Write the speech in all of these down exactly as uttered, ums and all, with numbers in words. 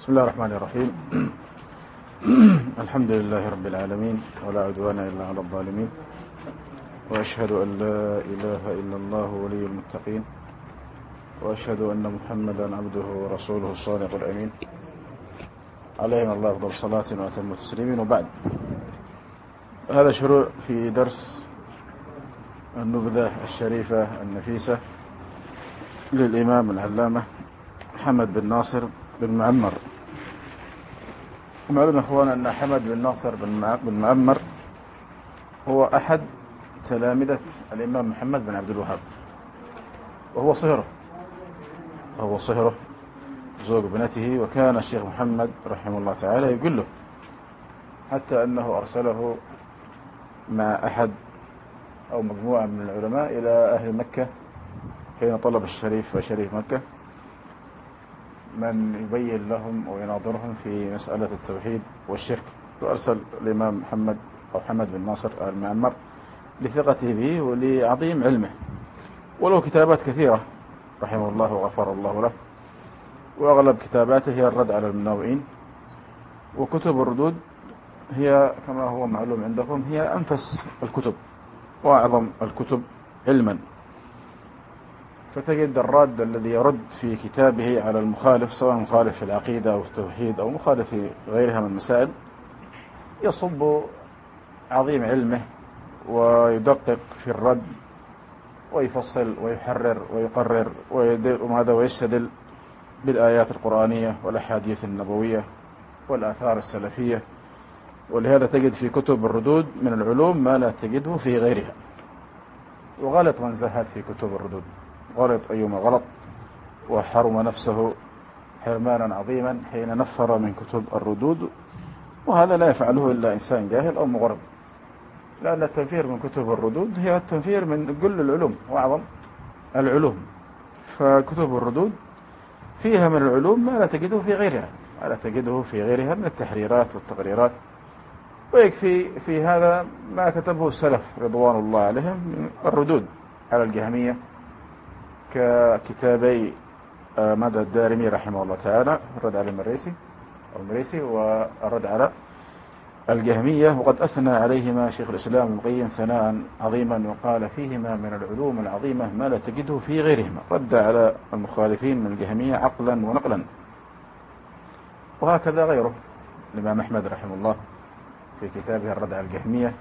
بسم الله الرحمن الرحيم. الحمد لله رب العالمين، ولا عدوان إلا على الظالمين، وأشهد أن لا إله إلا الله ولي المتقين، وأشهد أن محمدا عبده ورسوله الصادق الأمين، عليهم الله أفضل صلاة وأتم تسليم. وبعد، هذا شروع في درس النبذة الشريفة النفيسة للإمام العلامة محمد بن ناصر بن معمر. معلوم يا أخوان أن حمد بن ناصر بن معمر هو أحد تلامذة الإمام محمد بن عبد الوهاب، وهو صهره وهو صهره زوج ابنته. وكان الشيخ محمد رحمه الله تعالى يقول له حتى أنه أرسله مع أحد أو مجموعة من العلماء إلى أهل مكة حين طلب الشريف وشريف مكة من يبين لهم ويناظرهم في مسألة التوحيد والشرك. وأرسل الإمام محمد أو حمد بن ناصر المعمر لثقته به ولعظيم علمه، وله كتابات كثيرة رحمه الله وغفر الله له، وأغلب كتاباته هي الرد على المناوئين. وكتب الردود هي كما هو معلوم عندكم هي أنفس الكتب وأعظم الكتب علما. فتجد الراد الذي يرد في كتابه على المخالف، سواء مخالف في العقيدة أو التوحيد أو مخالف في غيرها من المسائل، يصب عظيم علمه ويدقق في الرد ويفصل ويحرر ويقرر وماذا ويستدل بالآيات القرآنية والأحاديث النبوية والآثار السلفية. ولهذا تجد في كتب الردود من العلوم ما لا تجده في غيرها. وغلط من زهد في كتب الردود، غلط أيما غلط، وحرم نفسه حرمانا عظيما حين نفر من كتب الردود. وهذا لا يفعله إلا إنسان جاهل أو مغرب، لأن التنفير من كتب الردود هي التنفير من كل العلوم وأعظم العلوم. فكتب الردود فيها من العلوم ما لا تجده في غيرها ما لا تجده في غيرها من التحريرات والتقريرات. ويكفي في هذا ما كتبه السلف رضوان الله عليهم من الردود على الجهمية، ككتابي مدى الدارمي رحمه الله تعالى الرد على المريسي أو المريسي والرد على الجهمية. وقد أثنى عليهما شيخ الإسلام ابن القيم ثناء عظيما، وقال فيهما من العلوم العظيمة ما لا تجده في غيرهما، رد على المخالفين من الجهمية عقلا ونقلا. وهكذا غيره الإمام أحمد رحمه الله في كتابه الرد على الجهمية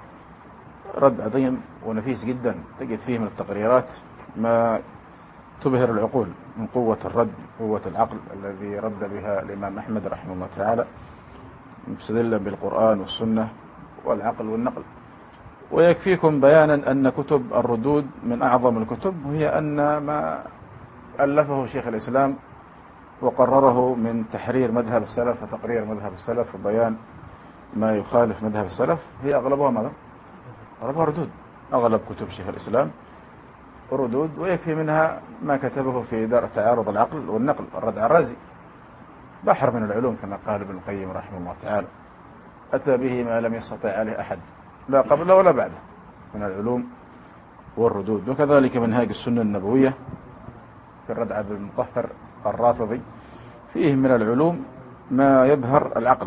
رد عظيم ونفيس جدا، تجد فيه من التقريرات ما تبهر العقول من قوة الرد، قوة العقل الذي رد بها الإمام أحمد رحمه الله تعالى، مستدلا بالقرآن والسنة والعقل والنقل. ويكفيكم بيانا أن كتب الردود من أعظم الكتب، وهي أن ما ألفه شيخ الإسلام وقرره من تحرير مذهب السلف وتقرير مذهب السلف وبيان ما يخالف مذهب السلف هي أغلبها ماذا؟ أغلبها ردود. أغلب كتب شيخ الإسلام ردود، ويكفي منها ما كتبه في دار تعارض العقل والنقل الرد على الرازي، بحر من العلوم كما قال ابن القيم رحمه الله تعالى، أتى به ما لم يستطع عليه أحد لا قبله ولا بعده من العلوم والردود. وكذلك منهاج السنة النبوية في الرد على المطهر الرافضي فيه من العلوم ما يبهر العقل.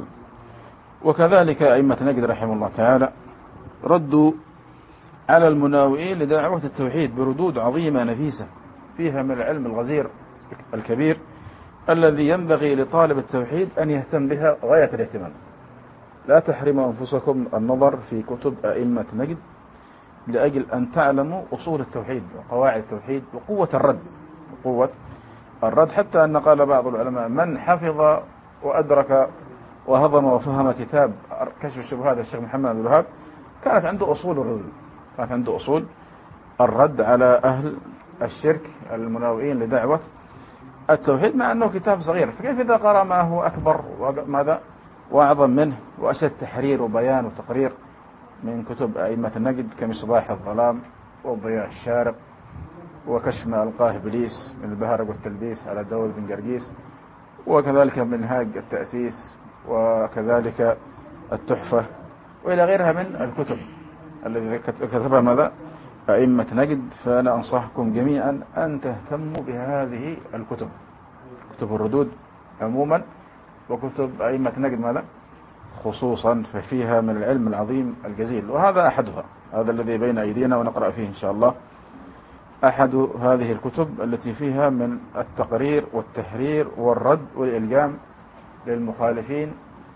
وكذلك أئمة نجد رحمه الله تعالى ردوا على المناوئين لدعوة التوحيد بردود عظيمة نفيسة فيها من العلم الغزير الكبير الذي ينبغي لطالب التوحيد أن يهتم بها غاية الاهتمام. لا تحرموا أنفسكم النظر في كتب أئمة نجد لأجل أن تعلموا أصول التوحيد وقواعد التوحيد وقوة الرد وقوة الرد حتى أن قال بعض العلماء من حفظ وأدرك وهضم وفهم كتاب كشف الشبهات الشيخ محمد بن الوهاب كانت عنده أصول الرد كانت عنده أصول الرد على أهل الشرك المناوئين لدعوة التوحيد، مع أنه كتاب صغير. فكيف إذا قرأ ما هو أكبر وماذا وأعظم منه وأشد تحرير وبيان وتقرير من كتب أئمة النجد كمصباح الظلام والضياء الشارق وكشف ما ألقاه إبليس من البهرج والتلبيس على داود بن جرجيس، وكذلك منهاج التأسيس، وكذلك التحفة، وإلى غيرها من الكتب الذي كتبها ماذا أئمة نجد. فأنا أنصحكم جميعا أن تهتموا بهذه الكتب، كتب الردود عموما وكتب أئمة نجد ماذا خصوصا، ففيها من العلم العظيم الجزيل، وهذا أحدها، هذا الذي بين أيدينا ونقرأ فيه إن شاء الله، أحد هذه الكتب التي فيها من التقرير والتحرير والرد والإلجام للمخالفين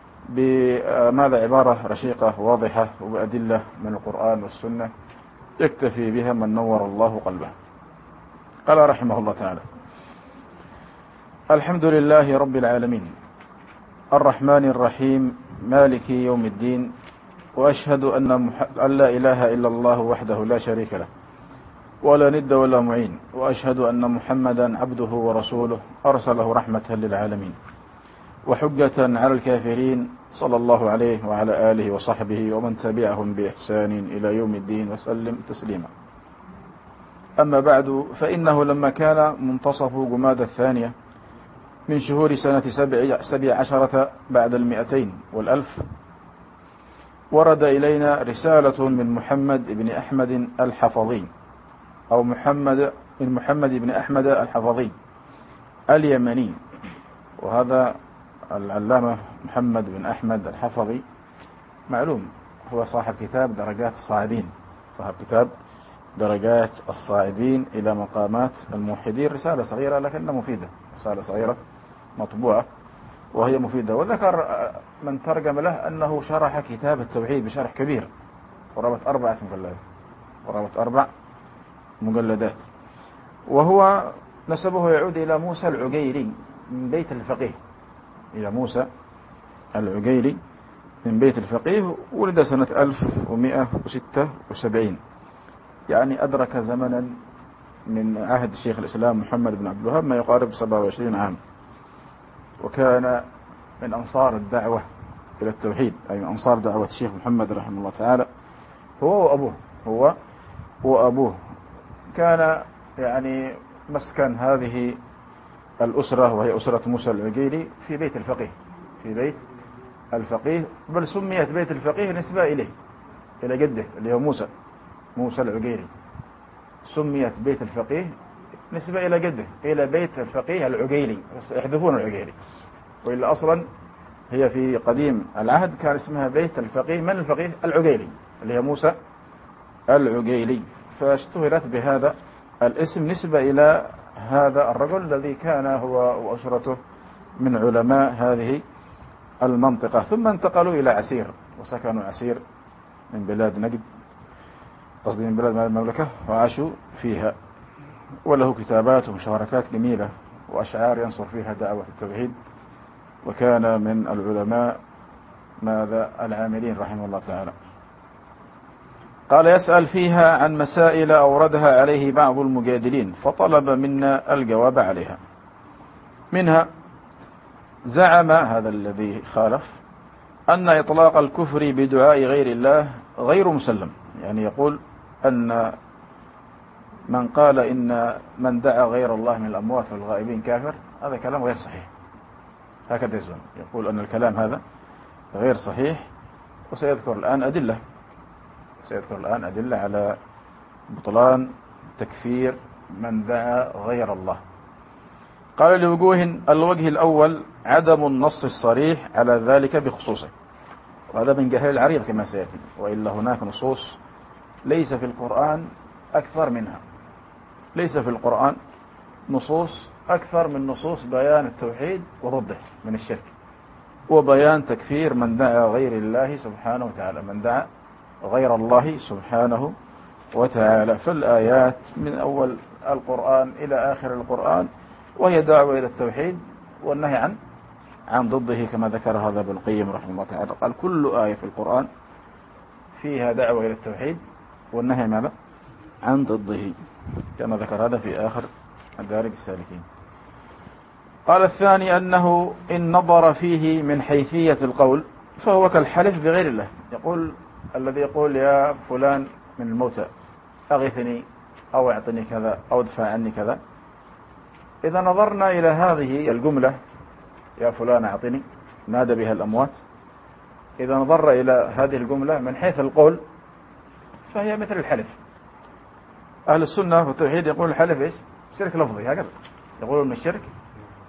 بماذا عبارة رشيقة واضحة وبأدلة من القرآن والسنة يكتفي بها من نور الله قلبه. قال رحمه الله تعالى: الحمد لله رب العالمين الرحمن الرحيم مالك يوم الدين، وأشهد أن, مح... أن لا إله إلا الله وحده لا شريك له ولا ند ولا معين، وأشهد أن محمدا عبده ورسوله أرسله رحمة للعالمين وحجة على الكافرين، صلى الله عليه وعلى آله وصحبه ومن تبعهم بإحسان إلى يوم الدين وسلم تسليما. أما بعد، فإنه لما كان منتصف جمادى الثانية من شهور سنة سبع, سبع عشرة بعد المئتين والألف، ورد إلينا رسالة من محمد بن أحمد الحفظي، أو محمد من محمد بن أحمد الحفظي اليمني. وهذا العلامة محمد بن أحمد الحفظي معلوم هو صاحب كتاب درجات الصاعدين، صاحب كتاب درجات الصاعدين إلى مقامات الموحدين، رسالة صغيرة لكنها مفيدة، رسالة صغيرة مطبوعة وهي مفيدة. وذكر من ترجم له أنه شرح كتاب التوحيد بشرح كبير، قرابة أربعة مجلدات، قرابة أربع مجلدات. وهو نسبه يعود إلى موسى العقيلي من بيت الفقيه، إلى موسى العقيلي من بيت الفقيه، ولد سنة ألف ومئة وستة وسبعين، يعني أدرك زمنا من عهد شيخ الإسلام محمد بن عبد الوهاب ما يقارب سبعة وعشرين عام، وكان من أنصار الدعوة إلى التوحيد، أي من أنصار دعوة الشيخ محمد رحمه الله تعالى، هو وأبوه هو وأبوه كان يعني مسكن هذه الأسرة، وهي أسرة موسى العقيلي، في بيت الفقيه، في بيت الفقيه، بل سميت بيت الفقيه نسبة إليه، إلى جده اللي هو موسى موسى العقيلي، سميت بيت الفقيه نسبة إلى جده، إلى بيت الفقيه العقيلي، يحذفون العقيلي، وإلا أصلا هي في قديم العهد كان اسمها بيت الفقيه من الفقيه العقيلي اللي هي موسى العقيلي، فاشتهرت بهذا الاسم نسبة إلى هذا الرجل الذي كان هو وأسرته من علماء هذه المنطقة. ثم انتقلوا إلى عسير، وسكنوا عسير من بلاد نجد، قصدي من بلاد المملكة، وعاشوا فيها. وله كتابات ومشاركات جميلة وأشعار ينصر فيها دعوة التوحيد، وكان من العلماء ماذا العاملين رحمه الله تعالى. قال: يسأل فيها عن مسائل أوردها عليه بعض المجادلين، فطلب منا الجواب عليها. منها: زعم هذا الذي خالف أن إطلاق الكفر بدعاء غير الله غير مسلم، يعني يقول أن من قال إن من دعا غير الله من الأموات والغائبين كافر، هذا كلام غير صحيح، هكذا يزعم، يقول أن الكلام هذا غير صحيح. وسيذكر الآن أدلة سيذكر الآن أدلة على بطلان تكفير من دعا غير الله. قال: لوجوه: الوجه الأول عدم النص الصريح على ذلك بخصوصه، وهذا من جهل العريض كما سيأتي، وإلا هناك نصوص ليس في القرآن أكثر منها، ليس في القرآن نصوص أكثر من نصوص بيان التوحيد وضده من الشرك، وبيان تكفير من دعا غير الله سبحانه وتعالى، من دعا غير الله سبحانه وتعالى. فالآيات من أول القرآن إلى آخر القرآن وهي دعوة إلى التوحيد والنهي عن عن ضده، كما ذكر هذا ابن القيم رحمه الله تعالى، قال: كل آية في القرآن فيها دعوة إلى التوحيد والنهي ماذا عن ضده، كما ذكر هذا في آخر مدارج السالكين. قال: الثاني أنه إن نظر فيه من حيثية القول فهو كالحلف بغير الله، يقول الذي يقول يا فلان من الموتى أغثني أو اعطني كذا أو ادفع عني كذا، إذا نظرنا إلى هذه الجملة يا فلان أعطني نادى بها الأموات، إذا نظر إلى هذه الجملة من حيث القول فهي مثل الحلف. أهل السنة والتوحيد يقول الحلف إيش؟ شرك لفظي، هكذا يقولون من الشرك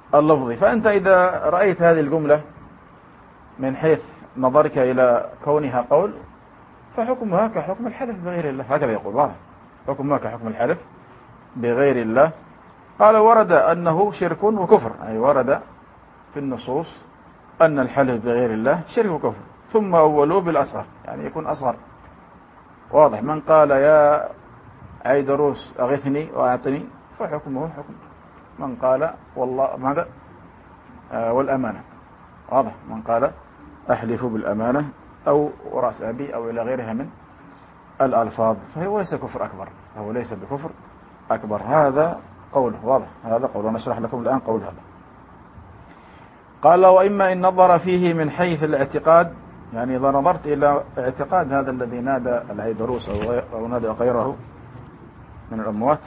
اللفظي. فأنت إذا رأيت هذه الجملة من حيث نظرك إلى كونها قول فحكمها كحكم الحلف بغير الله، هكذا يقول واضح، حكمها كحكم الحلف بغير الله. قال ورد أنه شرك وكفر، أي ورد في النصوص أن الحلف بغير الله شرك وكفر، ثم أولوه بالأصغر، يعني يكون أصغر واضح. من قال يا عيدروس أغثني وأعطني فحكمه حكم من قال والله ماذا آه والأمانة، واضح، من قال أحلف بالأمانة أو رأس أبي أو إلى غيرها من الألفاظ، فهو ليس كفر أكبر، هو ليس بكفر أكبر. هذا قوله واضح، هذا قوله. نشرح لكم الآن قول هذا. قال وإما إن نظر فيه من حيث الاعتقاد، يعني إذا نظرت إلى اعتقاد هذا الذي نادى العيدروس أو نادى غيره من الأموات،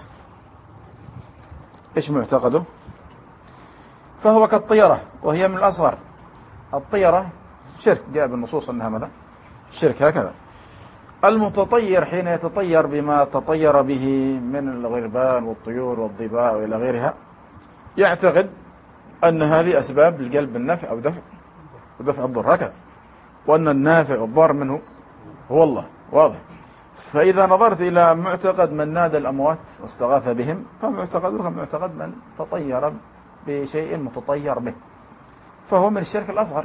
إيش معتقده؟ فهو كالطيرة، وهي من الأصغر. الطيرة شرك، جاء بالنصوص أنها ماذا؟ شرك. هكذا المتطير حين يتطير بما تطير به من الغربان والطيور والضباء وإلى غيرها، يعتقد أن هذه أسباب لجلب النفع أو دفع ودفع الضر، هكذا، وأن النافع والضار منه هو الله، واضح. فإذا نظرت إلى معتقد من نادى الأموات واستغاث بهم فمعتقده معتقد من تطير بشيء متطير به، فهو من الشرك الأصغر.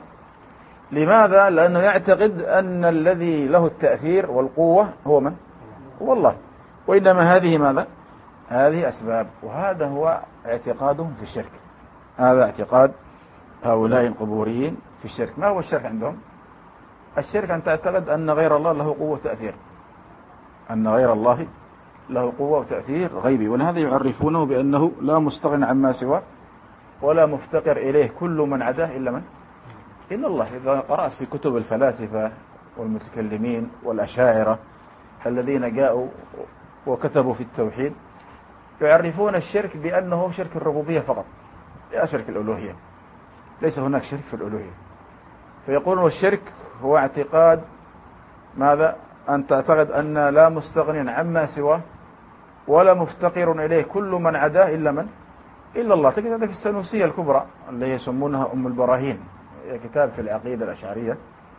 لماذا؟ لأنه يعتقد أن الذي له التأثير والقوة هو من؟ هو الله، وإنما هذه ماذا؟ هذه أسباب. وهذا هو اعتقادهم في الشرك، هذا اعتقاد هؤلاء القبوريين في الشرك. ما هو الشرك عندهم؟ الشرك أن تعتقد أن غير الله له قوة وتأثير، أن غير الله له قوة وتأثير غيبي، ولهذا يعرفونه بأنه لا مستغنى عما سواه ولا مفتقر إليه كل من عداه إلا من؟ إلا الله. إذا قرأت في كتب الفلاسفة والمتكلمين والأشاعرة الذين جاءوا وكتبوا في التوحيد يعرفون الشرك بأنه شرك الربوبية فقط، لا شرك الألوهية، ليس هناك شرك في الألوهية. فيقولون الشرك هو اعتقاد ماذا؟ أن تعتقد أن لا مستغني عما سواه ولا مفتقر إليه كل من عداه إلا من؟ إلا الله. تجد هذا في السنوسية الكبرى اللي يسمونها أم البراهين، كتاب في العقيدة الأشعرية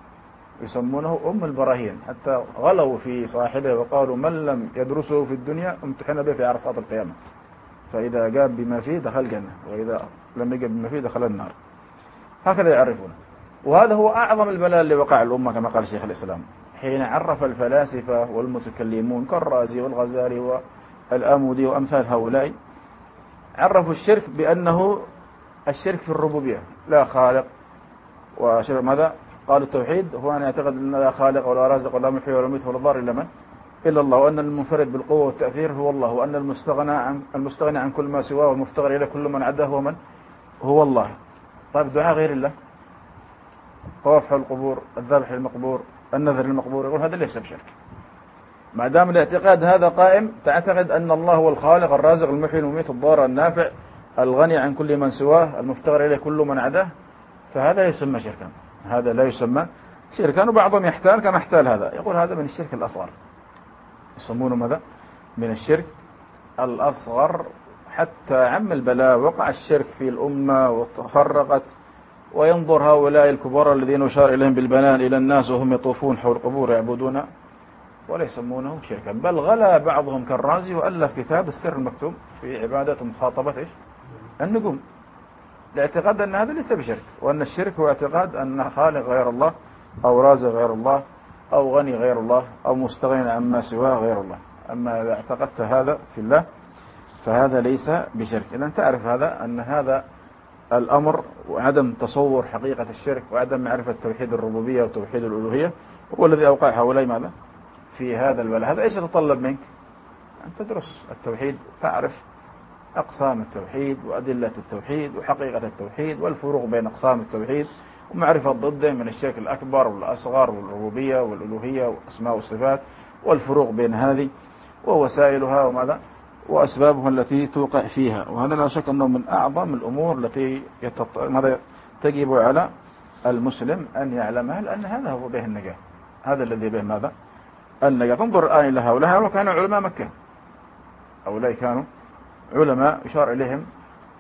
يسمونه أم البراهين، حتى غلوا في صاحبه وقالوا من لم يدرسه في الدنيا امتحن به في عرصات القيامة، فإذا جاب بما فيه دخل الجنة وإذا لم يجب بما فيه دخل النار، هكذا يعرفونه. وهذا هو أعظم البلاء اللي وقع الأمة كما قال شيخ الإسلام، حين عرف الفلاسفة والمتكلمون كالرازي والغزالي والآمودي وأمثال هؤلاء، عرفوا الشرك بأنه الشرك في الربوبية، لا خالق وشرك ماذا؟ قالوا التوحيد هو أن يعتقد أن لا خالق ولا رازق ولا محيي ولا ميت ولا ضار إلا من؟ إلا الله، وأن المنفرد بالقوة والتأثير هو الله، وأن المستغنى عن المستغني عن كل ما سواه والمفتقر إلى كل من عداه هو من؟ هو الله. طيب دعاء غير الله، طواف حول القبور، الذبح للمقبور، النذر للمقبور، يقول هذا ليس بشرك. ما دام الاعتقاد هذا قائم، تعتقد أن الله هو الخالق الرازق المحيي المميت الضار النافع الغني عن كل من سواه المفتقر إليه كل من عداه، فهذا لا يسمى شركا، هذا لا يسمى شركا. وبعضهم يحتال كما احتال هذا، يقول هذا من الشرك الأصغر، يسمونه ماذا؟ من الشرك الأصغر. حتى عم البلاء، وقع الشرك في الأمة وتفرقت، وينظر هؤلاء الكبار الذين يشار إليهم بالبنان إلى الناس وهم يطوفون حول القبور يعبدون ولا يسمونه شركا، بل غلا بعضهم كالرازي وألف كتاب السر المكتوب في عبادة مخاطبة إيش؟ النجوم، لاعتقاد أن هذا ليس بشرك، وأن الشرك هو اعتقاد أن خالق غير الله أو رازق غير الله أو غني غير الله أو مستغني عما سواه غير الله. أما إذا اعتقدت هذا في الله فهذا ليس بشرك. إذن تعرف هذا أن هذا الأمر وعدم تصور حقيقة الشرك وعدم معرفة توحيد الربوبية وتوحيد الألوهية هو الذي أوقع هؤلاء ماذا؟ في هذا البلاء. هذا إيش يتطلب منك؟ أن تدرس التوحيد، تعرف أقسام التوحيد وأدلة التوحيد وحقيقة التوحيد والفروق بين أقسام التوحيد ومعرفة ضده من الشرك الأكبر والأصغر والربوبية والألوهية والأسماء والصفات والفروق بين هذه ووسائلها وماذا وأسبابها التي توقع فيها. وهذا لا شك أنه من أعظم الأمور التي يتط... ماذا تجب على المسلم أن يعلمها، لأن هذا هو به النجاة، هذا الذي به ماذا النجاة. تنظر الآن إلى هؤلاء، هؤلاء كانوا علماء مكة، هؤلاء كانوا علماء يشار إليهم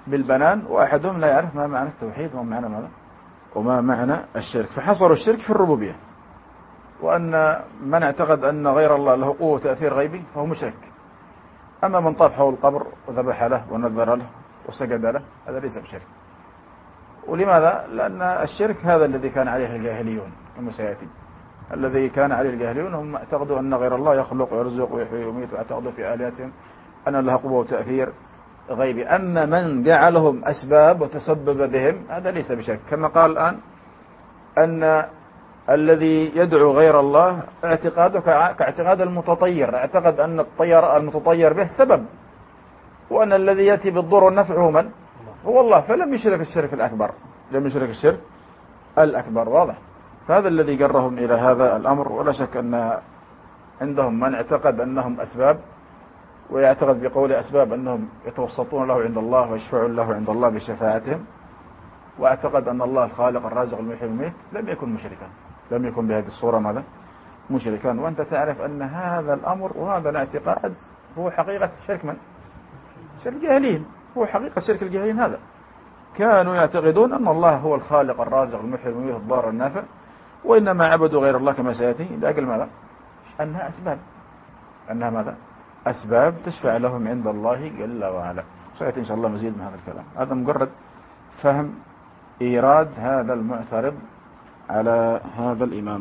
بالبنان، وأحدهم لا يعرف ما معنى التوحيد وما معنى ماذا وما معنى الشرك، فحصروا الشرك في الربوبية، وأن من اعتقد أن غير الله له قوة وتأثير غيبي فهو مشرك. أما من طاف حول القبر وذبح له ونذر له وسجد له هذا ليس بشرك. ولماذا؟ لأن الشرك هذا الذي كان عليه الجاهليون كما سيأتي. الذي كان عليه الجاهليون هم اعتقدوا أن غير الله يخلق ويرزق ويحيي ويميت، واعتقدوا في آلهتهم أن لها قوة وتأثير غيبي. أما من جعلهم أسباب وتسبب بهم هذا ليس بشرك، كما قال الآن أن الذي يدعو غير الله اعتقاده كاعتقاد المتطير، اعتقد أن الطير المتطير به سبب، وأن الذي يأتي بالضر والنفع هو من؟ هو الله، فلم يشرك الشرك الأكبر، لم يشرك الشرك الأكبر. واضح؟ فهذا الذي جرهم إلى هذا الأمر. ولا شك أن عندهم من اعتقد أنهم أسباب، ويعتقد بقول أسباب أنهم يتوسطون له عند الله ويشفعون له عند الله بشفاعتهم، واعتقد أن الله الخالق الرازق المحيي المميت، لم يكن مشركا، لم يكن بهذه الصورة ماذا مشركا. وأنت تعرف أن هذا الأمر وهذا الاعتقاد هو حقيقة شرك من؟ شرك الجاهلين، هو حقيقة شرك الجاهلين. هذا كانوا يعتقدون أن الله هو الخالق الرازق المحيي المميت الضار النافع، وإنما عبدوا غير الله كما سيأتي لأجل ماذا؟ أنها أسباب، أنها ماذا؟ أسباب تشفع لهم عند الله جل وعلا. سيأتي إن شاء الله مزيد من هذا الكلام. هذا مجرد فهم إيراد هذا المعترض على هذا الإمام.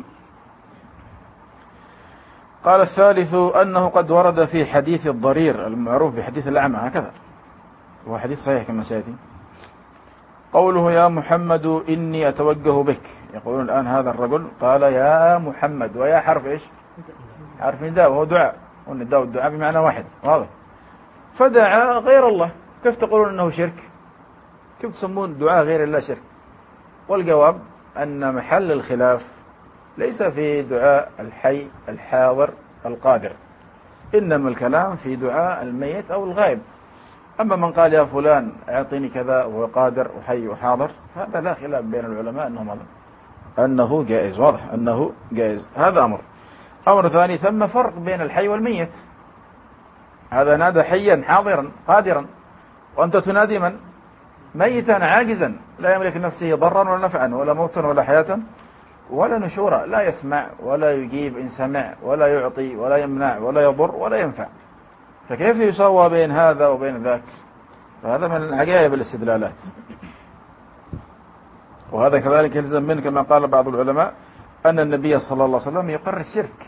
قال الثالث أنه قد ورد في حديث الضرير المعروف بحديث الأعمى، هكذا هو حديث صحيح كما سيأتي، قوله يا محمد إني أتوجه بك. يقولون الآن هذا الرجل قال يا محمد، ويا حرف إيش؟ حرف نداء، وهو دعاء، والنداء والدعاء بمعنى واحد. واضح؟ فدعا غير الله، كيف تقولون أنه شرك؟ كيف تسمون دعاء غير الله شرك؟ والجواب أن محل الخلاف ليس في دعاء الحي الحاضر القادر، إنما الكلام في دعاء الميت أو الغائب. أما من قال يا فلان أعطيني كذا وهو قادر وحي وحاضر، هذا لا خلاف بين العلماء أنه ماذا؟ أنه جائز. واضح؟ أنه جائز. هذا أمر. أمر ثاني، ثم فرق بين الحي والميت. هذا نادى حيا حاضرا قادرا، وأنت تنادي من؟ ميتا عاجزا لا يملك نفسه ضرا ولا نفعا ولا موتا ولا حياة ولا نشورا، لا يسمع ولا يجيب إن سمع ولا يعطي ولا يمنع ولا يضر ولا ينفع، فكيف يسوى بين هذا وبين ذاك؟ فهذا من عجائب الاستدلالات. وهذا كذلك يلزم منه كما قال بعض العلماء أن النبي صلى الله عليه وسلم يقر الشرك،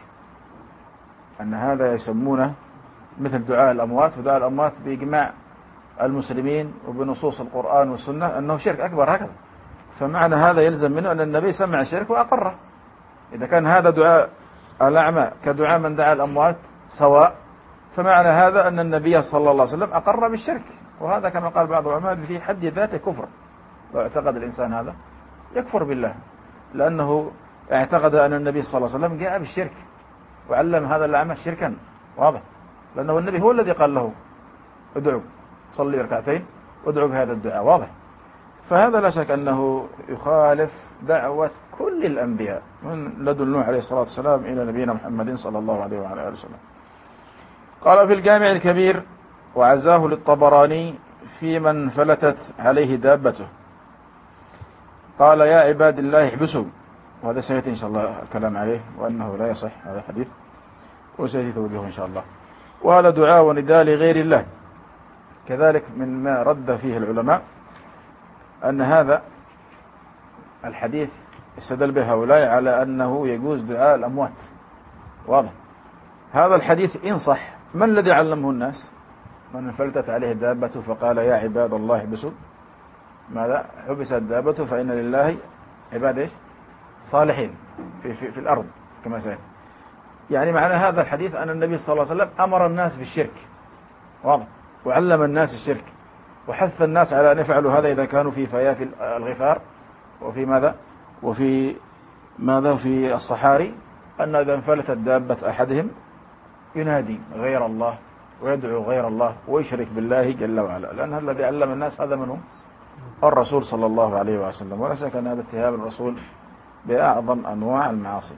أن هذا يسمونه مثل دعاء الأموات، ودعاء الأموات بإجماع المسلمين وبنصوص القرآن والسنة أنه شرك أكبر هكذا. فمعنى هذا يلزم منه أن النبي سمع الشرك وأقره. إذا كان هذا دعاء الأعمى كدعاء من دعا الأموات سواء، فمعنى هذا أن النبي صلى الله عليه وسلم أقر بالشرك، وهذا كما قال بعض العلماء في حد ذاته كفر. لو اعتقد الإنسان هذا يكفر بالله، لأنه اعتقد أن النبي صلى الله عليه وسلم جاء بالشرك وعلم هذا الأعمى شركا. واضح؟ لأنه النبي هو الذي قال له ادعو صلي ركعتين وادعو بهذا الدعاء. واضح؟ فهذا لا شك أنه يخالف دعوة كل الأنبياء من لدن نوح عليه الصلاة والسلام إلى نبينا محمد صلى الله عليه وعلى آله وسلم. قال في الجامع الكبير وعزاه للطبراني في من فلتت عليه دابته، قال يا عباد الله احبسوا، وهذا سيأتي إن شاء الله الكلام عليه وأنه لا يصح هذا الحديث وسيأتي توجهه إن شاء الله. وهذا دعاء ونداء لغير الله. كذلك من ما رد فيه العلماء أن هذا الحديث استدل به هؤلاء على أنه يجوز دعاء الأموات. واضح؟ هذا الحديث إن صح، من الذي علمه الناس؟ من فلتت عليه الدابة فقال يا عباد الله احبسوا. ماذا؟ حبست الدابة فإن لله عباد إيش؟ صالحين في, في, في الأرض كما سيأتي. يعني معنى هذا الحديث أن النبي صلى الله عليه وسلم أمر الناس بالشرك. واضح؟ وعلم الناس الشرك وحث الناس على أن يفعلوا هذا إذا كانوا في فيافي الغفار وفي ماذا وفي ماذا في الصحاري، أن إذا انفلتت دابة أحدهم ينادي غير الله ويدعو غير الله ويشرك بالله جل وعلا، لأن الذي علم الناس هذا منهم الرسول صلى الله عليه وسلم. ولا شك أن هذا اتهام الرسول بأعظم أنواع المعاصي.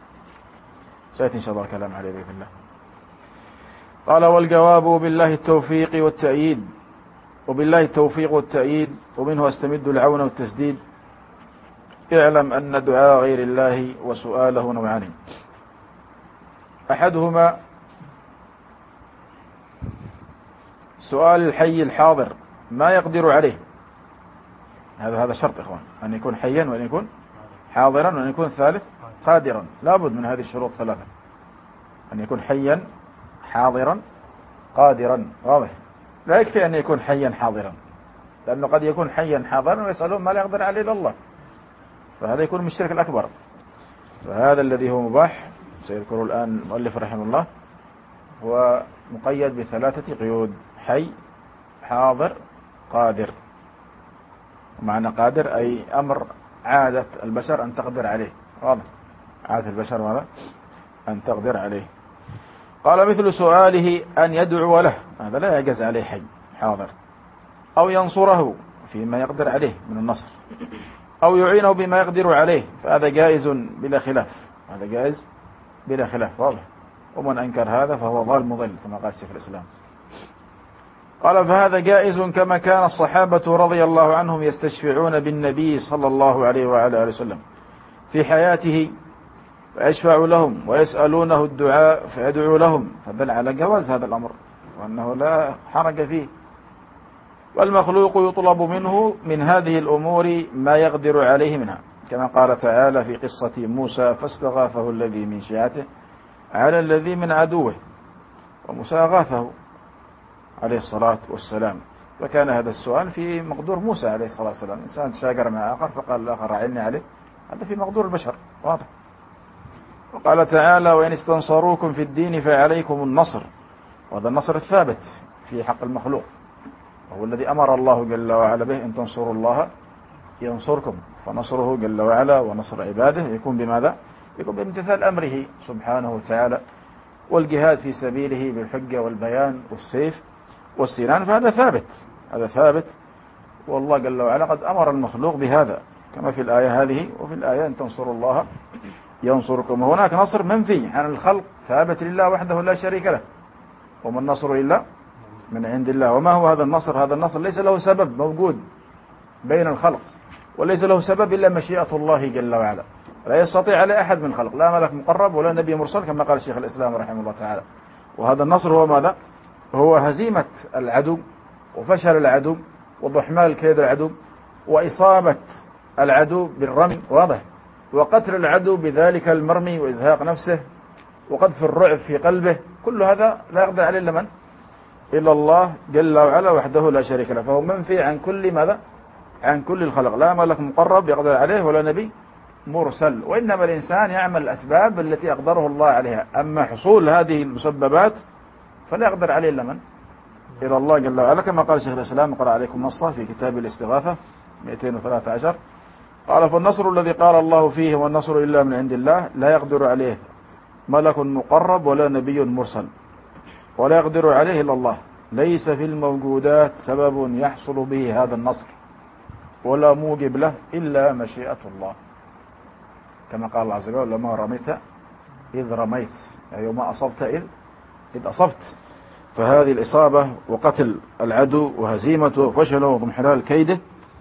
سيأتي إن شاء الله الكلام عليه بإذن الله. قال والجواب بالله التوفيق والتأييد، وبالله التوفيق والتأييد ومنه أستمد العون والتسديد. اعلم أن دعاء غير الله وسؤاله نوعان، أحدهما سؤال الحي الحاضر ما يقدر عليه، هذا هذا شرط إخوان، أن يكون حيا وأن يكون حاضرا وأن يكون ثالث قادرا، لابد من هذه الشروط ثلاثة، أن يكون حيا حاضرا قادرا. واضح؟ لا يكفي أن يكون حيا حاضرا، لأنه قد يكون حيا حاضرا ويسألون ما لا يقدر عليه إلا الله، فهذا يكون الشرك الأكبر. فهذا الذي هو مباح سيذكره الآن المؤلف رحمه الله هو مقيد بثلاثة قيود: حي حاضر قادر. ومعنى قادر أي أمر عادة البشر أن تقدر عليه. واضح؟ عادة البشر ماذا؟ أن تقدر عليه. قال مثل سؤاله أن يدعو له، هذا لا يعجز عليه حي حاضر، أو ينصره فيما يقدر عليه من النصر، أو يعينه بما يقدر عليه، فهذا جائز بلا خلاف، هذا جائز بلا خلاف. واضح؟ ومن أنكر هذا فهو ضال مضل كما قال شيخ الإسلام. قال فهذا جائز كما كان الصحابة رضي الله عنهم يستشفعون بالنبي صلى الله عليه وعلى آله وسلم في حياته فيشفع لهم ويسألونه الدعاء فيدعو لهم، فدل على جواز هذا الأمر وأنه لا حرج فيه. والمخلوق يطلب منه من هذه الأمور ما يقدر عليه منها، كما قال تعالى في قصة موسى فاستغاثه الذي من شيعته على الذي من عدوه، وموسى أغاثه عليه الصلاة والسلام، فكان هذا السؤال في مقدور موسى عليه الصلاة والسلام. إنسان تشاجر مع آخر فقال الآخر أعني عليه، هذا في مقدور البشر. واضح؟ وقال تعالى وإن استنصروكم في الدين فعليكم النصر، وهذا النصر الثابت في حق المخلوق، وهو الذي أمر الله جل وعلا به إن تنصروا الله ينصركم، فنصره جل وعلا ونصر عباده يكون بماذا؟ يكون بامتثال أمره سبحانه وتعالى، والجهاد في سبيله بالحجة والبيان والسيف والسنان، فهذا ثابت، هذا ثابت، والله جل وعلا قد أمر المخلوق بهذا كما في الآية هذه وفي الآية إن تنصروا الله ينصركم. وهناك نصر منفي عن الخلق ثابت لله وحده لا شريك له، وما النصر إلا من عند الله. وما هو هذا النصر؟ هذا النصر ليس له سبب موجود بين الخلق، وليس له سبب إلا مشيئة الله جل وعلا، لا يستطيع على أحد من الخلق، لا ملك مقرب ولا نبي مرسل كما قال الشيخ الإسلام رحمه الله تعالى. وهذا النصر هو ماذا؟ هو هزيمة العدو وفشل العدو وضحمال كيد العدو وإصابة العدو بالرمي، واضح، وقتل العدو بذلك المرمي وإزهاق نفسه وقذف الرعب في قلبه، كل هذا لا يقدر عليه إلا من؟ إلا الله جل وعلا وحده لا شريك له، فهو منفي عن كل ماذا؟ عن كل الخلق، لا ملك مقرب يقدر عليه ولا نبي مرسل، وإنما الإنسان يعمل الأسباب التي أقدره الله عليها، أما حصول هذه المسببات فلا يقدر عليه إلا من؟ إلى الله جل وعلا، كما قال شيخ الإسلام قرأ عليكم نصه في كتاب الاستغاثة مئتين وثلاثة عشر، قال فالنصر الذي قال الله فيه والنصر إلا من عند الله لا يقدر عليه ملك مقرب ولا نبي مرسل، ولا يقدر عليه إلا الله، ليس في الموجودات سبب يحصل به هذا النصر ولا موجب له إلا مشيئة الله، كما قال الله عز وجل لما رميت إذ رميت، أي يعني ما أصبت إذ إذ أصبت. فهذه الإصابة وقتل العدو وهزيمته وفشله وضمحلال كيده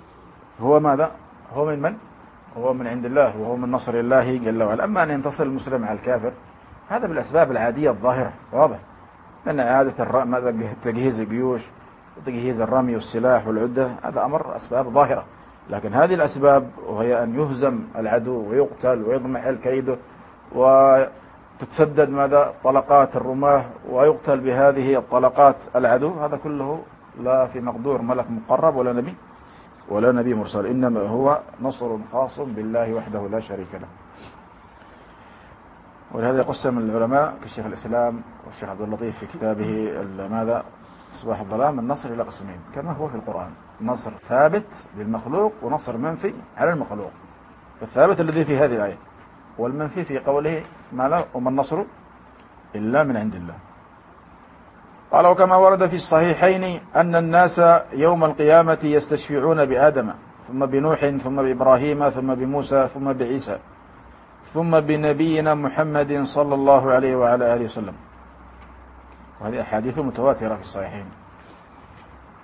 هو ماذا؟ هو من من؟ هو من عند الله، وهو من نصر الله جل وعلا. أما أن ينتصر المسلم على الكافر هذا بالأسباب العادية الظاهرة، واضح، لأن إعادة تجهيز الجيوش وتجهيز الرمي والسلاح والعدة هذا أمر أسباب ظاهرة، لكن هذه الأسباب وهي أن يهزم العدو ويقتل ويضمحل كيده وتتسدد ماذا؟ طلقات الرماة ويقتل بهذه الطلقات العدو، هذا كله لا في مقدور ملك مقرب ولا نبي ولا نبي مرسل، إنما هو نصر خاص بالله وحده لا شريك له. ولهذا يقسم العلماء كالشيخ الإسلام والشيخ عبد اللطيف في كتابه ماذا؟ إصباح الظلام النصر إلى قسمين كما هو في القرآن، نصر ثابت للمخلوق ونصر منفي على المخلوق، الثابت الذي في هذه الآية والمنفي في قوله ماذا؟ وما النصر إلا من عند الله. قال وكما ورد في الصحيحين أن الناس يوم القيامة يستشفعون بآدم ثم بنوح ثم بإبراهيم ثم بموسى ثم بعيسى ثم بنبينا محمد صلى الله عليه وعلى آله وسلم، وهذه أحاديث متواترة في الصحيحين.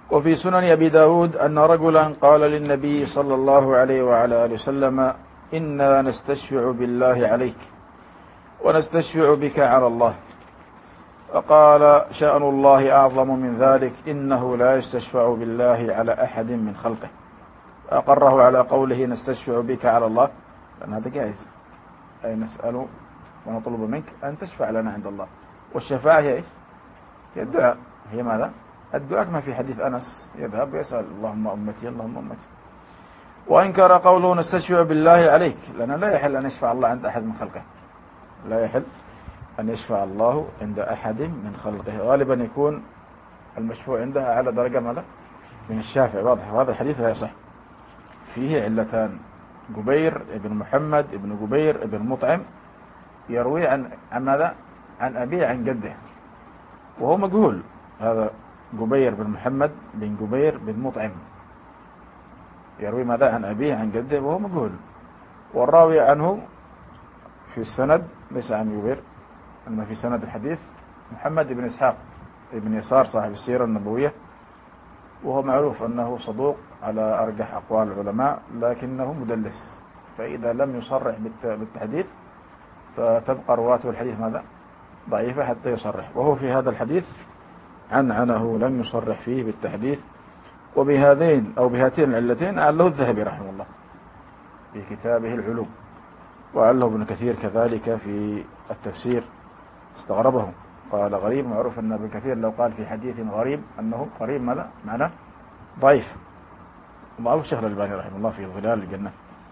وفي سنن أبي داود أن رجلا قال للنبي صلى الله عليه وعلى آله وسلم إنا نستشفع بالله عليك ونستشفع بك على الله، فقال شأن الله أعظم من ذلك، إنه لا يستشفع بالله على أحد من خلقه. أقره على قوله نستشفع بك على الله، لأن هذا جائز، أي نسأل ونطلب منك أن تشفع لنا عند الله. والشفاعة هي إيش؟ هي الدعاء. هي ماذا؟ الدعاء كما في حديث أنس يذهب ويسأل اللهم أمتي اللهم أمتي. وأنكر قوله نستشفع بالله عليك، لأن لا يحل أن يشفع الله عند أحد من خلقه، لا يحل أن يشفع الله عند أحد من خلقه. غالبا يكون المشفوع عندها على درجة ماذا؟ من الشافع. واضح. وهذا الحديث لا يصح، فيه علتان. جبير ابن محمد ابن جبير ابن مطعم يروي عن عن ماذا؟ عن أبيه عن جده، وهو مجهول. هذا جبير بن محمد بن جبير بن مطعم يروي ماذا؟ عن أبيه عن جده وهو مجهول. والراوي عنه في السند ليس عن جبير، أما في سند الحديث محمد بن إسحاق ابن يسار صاحب السيرة النبوية، وهو معروف أنه صدوق على أرجح أقوال العلماء، لكنه مدلس، فإذا لم يصرح بالتحديث فتبقى رواته الحديث ماذا؟ ضعيفة حتى يصرح. وهو في هذا الحديث عن عنه لم يصرح فيه بالتحديث. وبهذين أو بهاتين العلتين أعله الذهبي رحمه الله في كتابه العلوم، وأعله ابن كثير كذلك في التفسير، استغربه قال غريب. معروف أن ابن كثير لو قال في حديث غريب أنه غريب ماذا؟ معناه ضعيف. وضعه الشيخ الألباني رحمه الله في ظلال الجنة.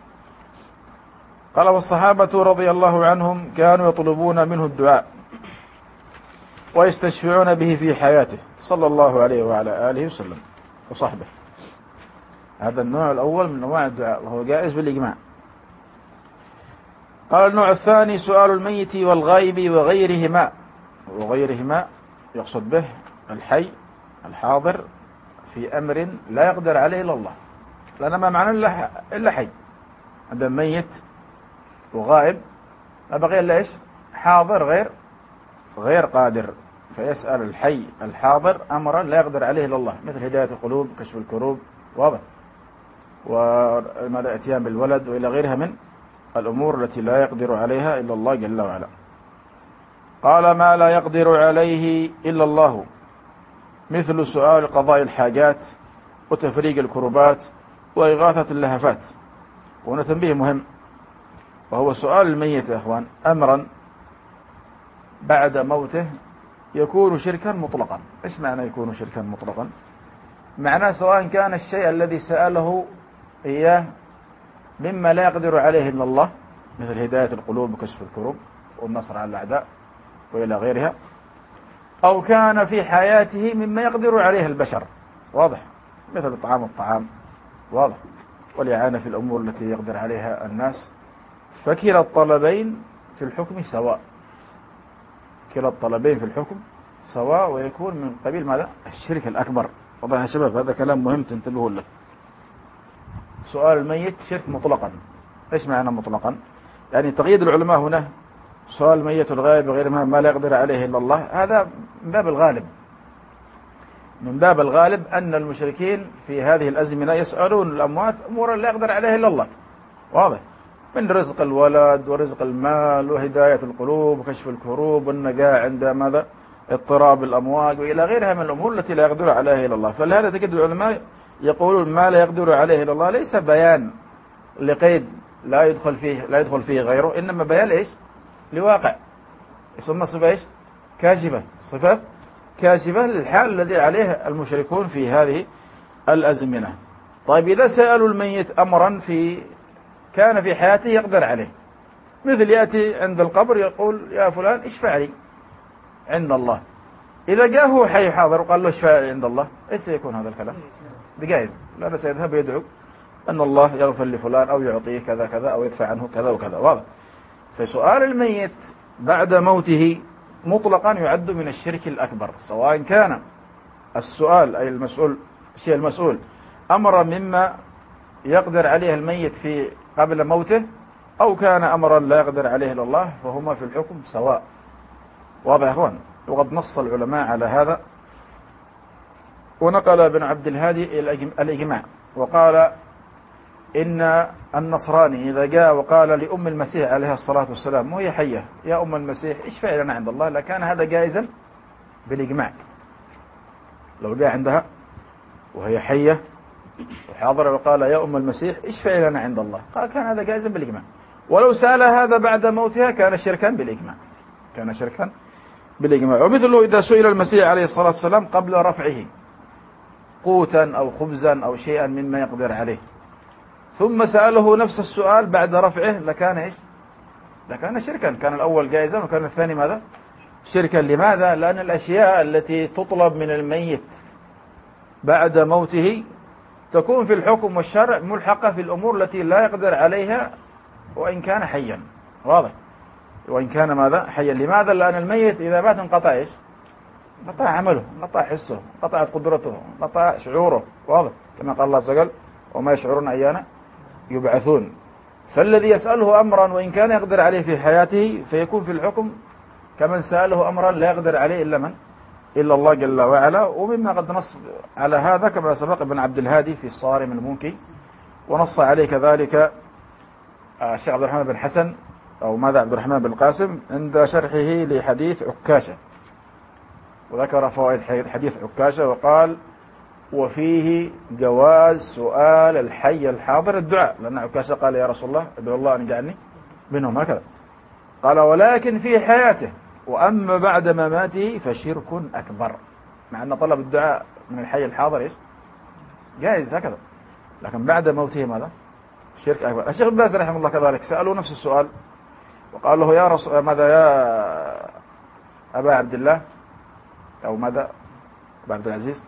قال والصحابة رضي الله عنهم كانوا يطلبون منه الدعاء ويستشفعون به في حياته صلى الله عليه وعلى آله وسلم وصحبه. هذا النوع الأول من أنواع الدعاء، وهو جائز بالإجماع. قال النوع الثاني سؤال الميت والغائب وغيرهما. وغيرهما يقصد به الحي الحاضر في أمر لا يقدر عليه إلا الله، لأن ما معنى إلا حي. عند ميت وغائب ما بقي إلا إيش؟ حاضر غير غير قادر، فيسأل الحي الحاضر أمرا لا يقدر عليه إلا الله، مثل هداية القلوب، كشف الكروب، واضح، وماذا اتيان بالولد، وإلى غيرها من الأمور التي لا يقدر عليها إلا الله جل وعلا. قال ما لا يقدر عليه إلا الله، مثل سؤال قضاء الحاجات وتفريق الكربات وإغاثة اللهفات. وهنا تنبيه مهم، وهو سؤال الميت يا أخوان أمرا بعد موته يكون شركا مطلقا. إيش معنى يكون شركا مطلقا؟ معناه سواء كان الشيء الذي سأله إياه مما لا يقدر عليه إلا الله، مثل هداية القلوب وكشف الكروب والنصر على الأعداء وإلى غيرها، أو كان في حياته مما يقدر عليه البشر، واضح، مثل طعام الطعام، واضح، والإعانة في الأمور التي يقدر عليها الناس. فكلا الطلبين في الحكم سواء، كلا الطلبين في الحكم سواء، ويكون من قبيل ماذا؟ الشرك الأكبر. واضح يا شباب؟ هذا كلام مهم تنتبهوا له. سؤال الميت شرك مطلقا. إيش معنى مطلقا؟ يعني تقييد العلماء هنا سؤال الميت الغائب وغير ما لا يقدر عليه إلا الله، هذا من باب الغالب، من باب الغالب أن المشركين في هذه الأزمنة يسألون الأموات أمورا لا يقدر عليه إلا الله، واضح، من رزق الولد ورزق المال وهداية القلوب وكشف الكروب والنجاة عند ماذا؟ اضطراب الأمواج وإلى غيرها من الأمور التي لا يقدر عليها إلا الله. فلهذا تجد العلماء يقولون ما لا يقدر عليه إلا الله ليس بيان لقيد لا يدخل فيه لا يدخل فيه غيره، إنما بيان إيش؟ لواقع، يسمى صفة إيش؟ كاشفة، صفة كاشفة للحال الذي عليه المشركون في هذه الأزمنة. طيب إذا سألوا الميت أمرا في كان في حياته يقدر عليه، مثل يأتي عند القبر يقول يا فلان اشفع لي عند الله، إذا جاء هو حي حاضر وقال له اشفع لي عند الله، إيش سيكون هذا الكلام؟ بجائز، لأنه سيذهب يدعو أن الله يغفر لفلان أو يعطيه كذا كذا أو يدفع عنه كذا وكذا، واضح. فسؤال الميت بعد موته مطلقا يعد من الشرك الأكبر، سواء كان السؤال أي المسؤول الشيء المسؤول أمر مما يقدر عليه الميت في قبل موته، أو كان أمرا لا يقدر عليه إلا الله، فهما في الحكم سواء، واضح يا أخوان. وقد نص العلماء على هذا ونقل ابن عبد الهادي الإجماع وقال إن النصراني إذا جاء وقال لأم المسيح عليه الصلاة والسلام وهي حية يا أم المسيح اشفعي لنا عند الله لكان هذا جائزا بالإجماع. لو جاء عندها وهي حية وحاضر وقال يا أم المسيح اشفعي لنا عند الله قال كان هذا جائزا بالإجماع. ولو سأل هذا بعد موتها كان شركا بالإجماع كان شركا بالإجماع. ومثله إذا سئل المسيح عليه الصلاة والسلام قبل رفعه قوتا أو خبزا أو شيئا مما يقدر عليه ثم سأله نفس السؤال بعد رفعه لكان إيش لكان شركا. كان الأول جائزا وكان الثاني ماذا شركا. لماذا؟ لأن الأشياء التي تطلب من الميت بعد موته تكون في الحكم والشرع ملحقة في الأمور التي لا يقدر عليها وإن كان حيا. واضح؟ وإن كان ماذا حيا. لماذا؟ لأن الميت إذا مات انقطع إيش انقطع عمله انقطع حسه انقطعت قدرته انقطع شعوره. واضح؟ كما قال الله عز وجل وما يشعرون أيانا يبعثون. فالذي يسأله أمرا وإن كان يقدر عليه في حياته فيكون في الحكم كمن سأله أمرا لا يقدر عليه إلا من إلا الله جل وعلا. ومما قد نص على هذا كما سبق ابن عبد الهادي في الصارم المنكي ونص عليه كذلك الشيخ عبد الرحمن بن حسن أو ماذا عبد الرحمن بن القاسم عند شرحه لحديث عكاشة وذكر فوائد حديث عكاشة وقال وفيه جواز سؤال الحي الحاضر الدعاء. لأن عكاشة قال يا رسول الله ادعو الله أن يجعلني منهم هكذا. قال ولكن في حياته وأما بعد مماته فشرك أكبر. مع أن طلب الدعاء من الحي الحاضر إيش جائز هكذا لكن بعد موته ماذا شرك أكبر. الشيخ ابن باز رحمه الله كذلك سألوا نفس السؤال وقال له يا رسول ماذا يا أبا عبد الله أو ماذا أبا عبد العزيز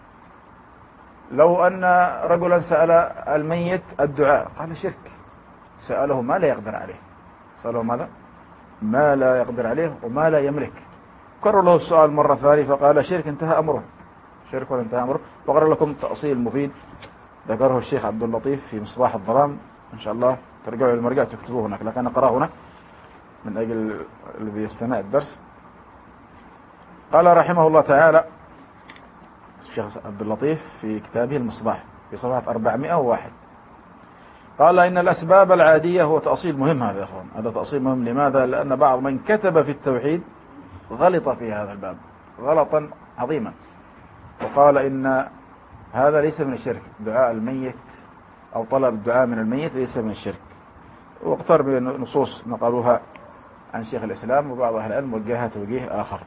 لو أن رجلا سأل الميت الدعاء قال شرك. سأله ما لا يقدر عليه سأله ماذا ما لا يقدر عليه وما لا يملك. كرر له السؤال مرة ثانية فقال شرك انتهى أمره شرك انتهى أمره. وقرر لكم تأصيل مفيد ذكره الشيخ عبد اللطيف في مصباح الظلام إن شاء الله ترجعوا المرجع تكتبوه هناك لكن أقرأه هنا من أجل الذي يستمع الدرس. قال رحمه الله تعالى الشيخ عبد اللطيف في كتابه المصباح في صفحة أربعمائة وواحد قال إن الأسباب العادية هو تأصيل مهم. هذا يا أخوان هذا تأصيل مهم. لماذا؟ لأن بعض من كتب في التوحيد غلط في هذا الباب غلطا عظيما وقال إن هذا ليس من الشرك. دعاء الميت أو طلب الدعاء من الميت ليس من الشرك. واقترب نصوص نقلوها عن شيخ الإسلام وبعض أهل العلم وجهها توجيه آخر.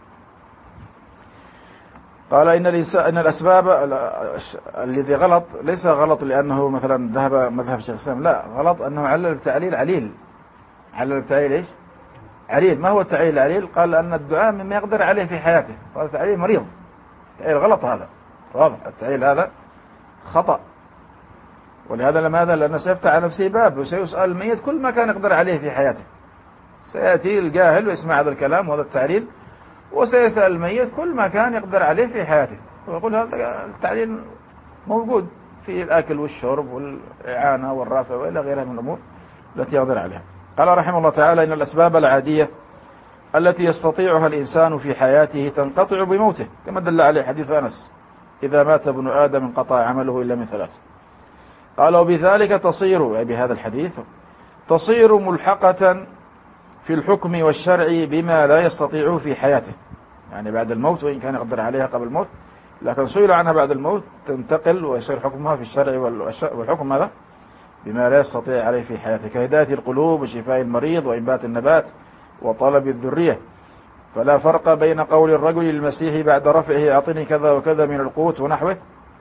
قال إن إن الأسباب الذي غلط ليس غلط لأنه مثلا ذهب مذهب شيخ الإسلام لا غلط أنه علل بتعليل عليل. علل بتعليل إيش عليل. ما هو التعليل العليل؟ قال أن الدعاء مما يقدر عليه في حياته. هذا تعليل مريض تعليل غلط. هذا واضح التعليل هذا خطأ. ولهذا لماذا؟ لأنه سيفتح على نفسه باب وسيسأل الميت كل ما كان يقدر عليه في حياته. سيأتي الجاهل ويسمع هذا الكلام وهذا التعليل وسيسأل الميت كل ما كان يقدر عليه في حياته ويقول هذا التعليل موجود في الأكل والشرب والإعانة والرافع وإلى غيرها من الأمور التي يقدر عليها. قال رحمه الله تعالى إن الأسباب العادية التي يستطيعها الإنسان في حياته تنقطع بموته كما دل عليه حديث أنس إذا مات ابن آدم انقطع عمله إلا من ثلاث. قال وبذلك تصير أي بهذا الحديث تصير ملحقة في الحكم والشرع بما لا يستطيعه في حياته يعني بعد الموت وإن كان يقدر عليها قبل الموت لكن سئل عنها بعد الموت تنتقل ويصير حكمها في الشرع والحكم هذا بما لا يستطيع عليه في حياته كهداية القلوب وشفاء المريض وإنبات النبات وطلب الذرية. فلا فرق بين قول الرجل للمسيح بعد رفعه أعطني كذا وكذا من القوت ونحوه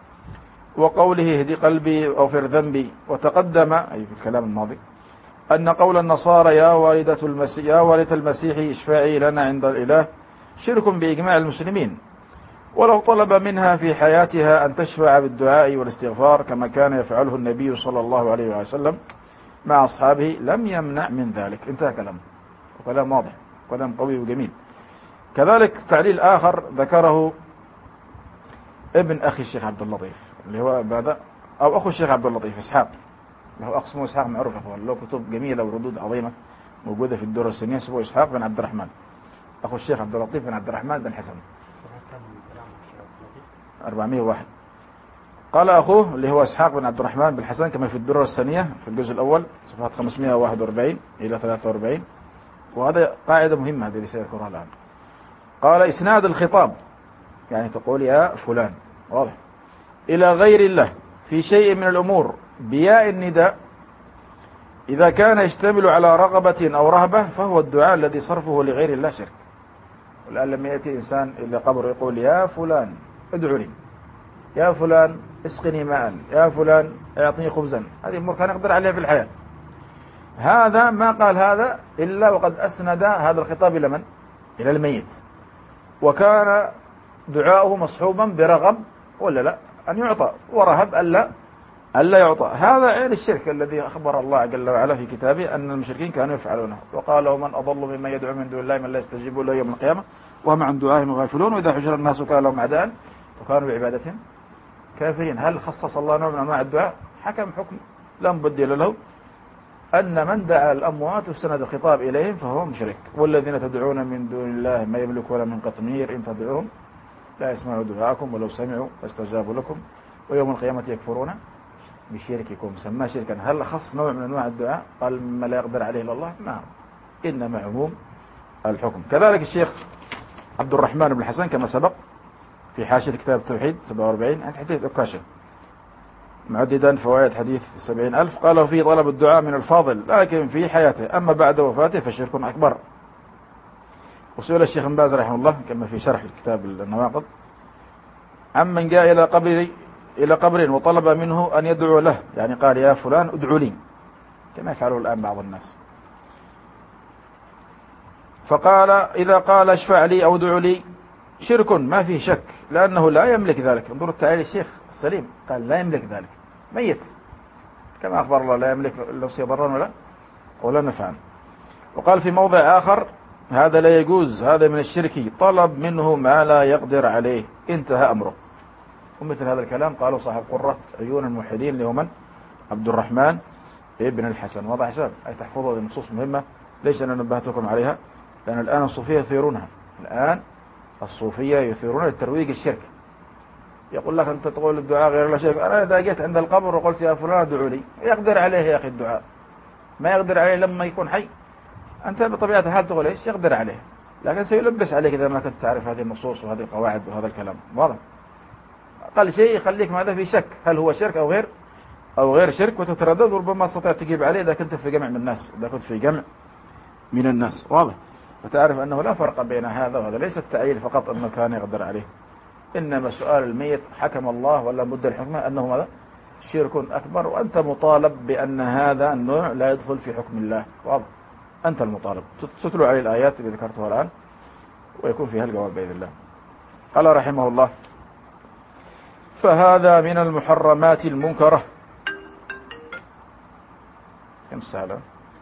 وقوله اهدي قلبي أغفر ذنبي. وتقدم أي في الكلام الماضي أن قول النصارى يا والدة المسيح يا والدة المسيح اشفعي لنا عند الإله شرك بإجماع المسلمين. ولو طلب منها في حياتها أن تشفع بالدعاء والاستغفار كما كان يفعله النبي صلى الله عليه وسلم مع أصحابه لم يمنع من ذلك. انتهى كلامه وكلام واضح كلام قوي وجميل. كذلك تعليل آخر ذكره ابن أخي الشيخ عبد اللطيف اللي هو بعد أو أخو الشيخ عبد اللطيف إسحاق له أخ اسمه إسحاق معروف أخوان له كتب جميلة وردود عظيمة موجودة في الدور السنية اسمه إسحاق بن عبد الرحمن أخو الشيخ عبد اللطيف بن عبد الرحمن بن حسن أربعمائة وواحد قال أخوه اللي هو إسحاق بن عبد الرحمن بن الحسن كما في الدرر الثانية في الجزء الأول صفحات خمسمائة وواحد وأربعين إلى ثلاثة وأربعين، وهذا قاعدة مهمة هذه اللي سيذكرها الآن. قال إسناد الخطاب، يعني تقول يا فلان، واضح، إلى غير الله في شيء من الأمور بياء النداء إذا كان يشتمل على رغبة أو رهبة فهو الدعاء الذي صرفه لغير الله شرك. والآن لما يأتي إنسان إلى قبر يقول يا فلان ادعو لي، يا فلان اسقني ماء، يا فلان اعطني خبزا، هذه أمور كان يقدر عليها في الحياة. هذا ما قال هذا إلا وقد أسند هذا الخطاب إلى من؟ إلى الميت، وكان دعاؤه مصحوبا برغب ولا لا أن يعطى، ورهب ألا ألا يعطى. هذا عين الشرك الذي أخبر الله جل وعلا في كتابه أن المشركين كانوا يفعلونه، وقال ومن أضل ممن يدعو من دون الله من لا يستجيب له يوم القيامة وهم عن دعائهم غافلون وإذا حشر الناس كانوا لهم أعداء وكانوا بعبادتهم كافرين. هل خصص الله نوع من أنواع الدعاء؟ حكم حكم لا مبدل له أن من دعا الأموات واستند الخطاب إليهم فهو مشرك. والذين تدعون من دون الله ما يملكون من قطمير إن تدعوهم لا يسمعوا دعاءكم ولو سمعوا فاستجابوا لكم ويوم القيامة يكفرون بشرككم. سماه شركا. هل خص نوع من أنواع الدعاء؟ قال ما لا يقدر عليه إلا الله؟ نعم، إنما عموم الحكم. كذلك الشيخ عبد الرحمن بن الحسن كما سبق في حاشية كتاب التوحيد سبعة وأربعين عن حديث أكاشة معددا فوائد حديث سبعين ألف، قالوا فيه طلب الدعاء من الفاضل لكن في حياته، أما بعد وفاته فشرك أكبر. وسئل الشيخ بن باز رحمه الله كما في شرح الكتاب النواقض عمن جاء إلى قبر إلى قبر وطلب منه أن يدعو له، يعني قال يا فلان ادعو لي كما يفعله الآن بعض الناس، فقال إذا قال اشفع لي أو ادعو لي شرك ما فيه شك لأنه لا يملك ذلك. انظروا التعالي الشيخ السليم قال لا يملك ذلك، ميت كما أخبر الله لا يملك لو ضرا ولا ولا نفعا. وقال في موضع آخر هذا لا يجوز، هذا من الشرك، طلب منه ما لا يقدر عليه انتهى أمره. ومثل هذا الكلام قالوا صاحب قرة عيون الموحدين اللي هو من؟ عبد الرحمن ابن الحسن. واضح شباب؟ أي تحفظوا هذه النصوص مهمة، ليش أنا نبهتكم عليها؟ لأن الآن الصوفية يثيرونها، الآن الصوفية يثيرون الترويج الشرك. يقول لك أنت تقول الدعاء غير الله شرك، أنا إذا جيت عند القبر وقلت يا فلان ادعو لي، يقدر عليه يا أخي الدعاء، ما يقدر عليه لما يكون حي. أنت بطبيعة الحال تقول إيش؟ يقدر عليه، لكن سيلبس عليك إذا ما كنت تعرف هذه النصوص وهذه القواعد وهذا الكلام. واضح؟ أقل شيء يخليك ماذا في شك هل هو شرك أو غير أو غير شرك، وتتردد وربما استطيع تجيب عليه إذا كنت في جمع من الناس، إذا كنت في جمع من الناس. واضح؟ فتعرف أنه لا فرق بين هذا وهذا، ليس التعيين فقط أنه كان يقدر عليه، إنما سؤال الميت حكم الله ولا مد الحكمة أنه ماذا؟ شرك أكبر، وأنت مطالب بأن هذا النوع لا يدخل في حكم الله. واضح؟ أنت المطالب. تتلو عليه الآيات اللي ذكرتها الآن ويكون فيها الجواب بإذن الله. قال رحمه الله فهذا من المحرمات المنكرة. كم سهلة؟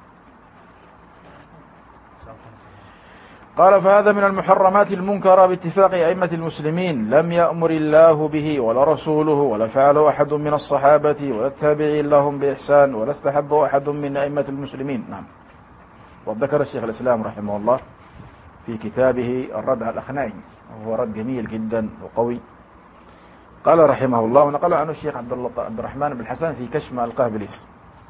قال فهذا من المحرمات المنكرة باتفاق أئمة المسلمين، لم يأمر الله به ولا رسوله ولا فعله أحد من الصحابة ولا التابعين لهم بإحسان ولا استحبه أحد من أئمة المسلمين. نعم. وذكر الشيخ الإسلام رحمه الله في كتابه الرد على الأخنائي، وهو رد جميل جدا وقوي. قال رحمه الله ونقل عنه الشيخ عبد الله عبد الرحمن بن الحسن في كشف ما ألقاه إبليس،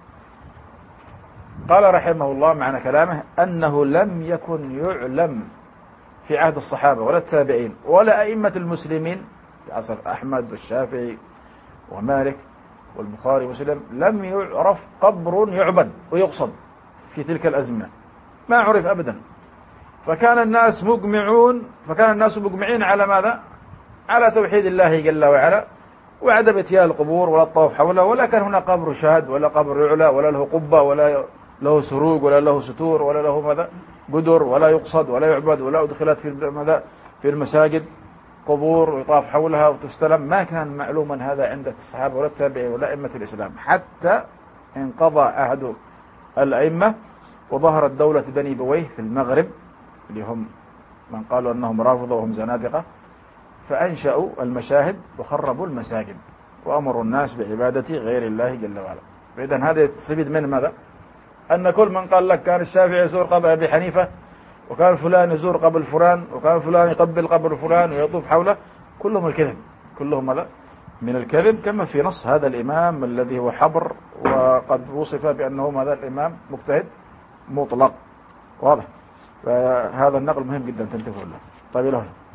قال رحمه الله معنى كلامه أنه لم يكن يعلم في عهد الصحابة ولا التابعين ولا أئمة المسلمين في عصر أحمد والشافعي ومالك والبخاري ومسلم، لم يعرف قبر يعبد ويقصد في تلك الأزمنة، ما عرف أبدا. فكان الناس مجمعون فكان الناس مجمعين على ماذا؟ على توحيد الله جل وعلا وعدم اتيان القبور ولا الطواف حولها، ولا كان هنا قبر شهد ولا قبر يعلى ولا له قبة ولا له سروج ولا له ستور ولا له ماذا قدر ولا يقصد ولا يعبد ولا أدخلت في ماذا في المساجد قبور ويطاف حولها وتستلم. ما كان معلوما هذا عند الصحابة ولا التابعين ولا أئمة الإسلام حتى انقضى عهد الأئمة وظهرت دولة بني بويه في المغرب اللي هم من قالوا أنهم رافضة وهم زنادقة، فأنشأوا المشاهد وخربوا المساجد وأمروا الناس بعبادة غير الله جل وعلا. فإذا هذا يستفيد من ماذا؟ أن كل من قال لك كان الشافعي يزور قبر أبي حنيفة وكان فلان يزور قبر فلان وكان فلان يقبل قبر فلان ويطوف حوله، كلهم الكذب، كلهم ماذا؟ من الكذب، كما في نص هذا الإمام الذي هو حبر وقد وصف بأنه هذا الإمام مجتهد مطلق. واضح؟ فهذا النقل مهم جدا تنتبهوا له. طيب له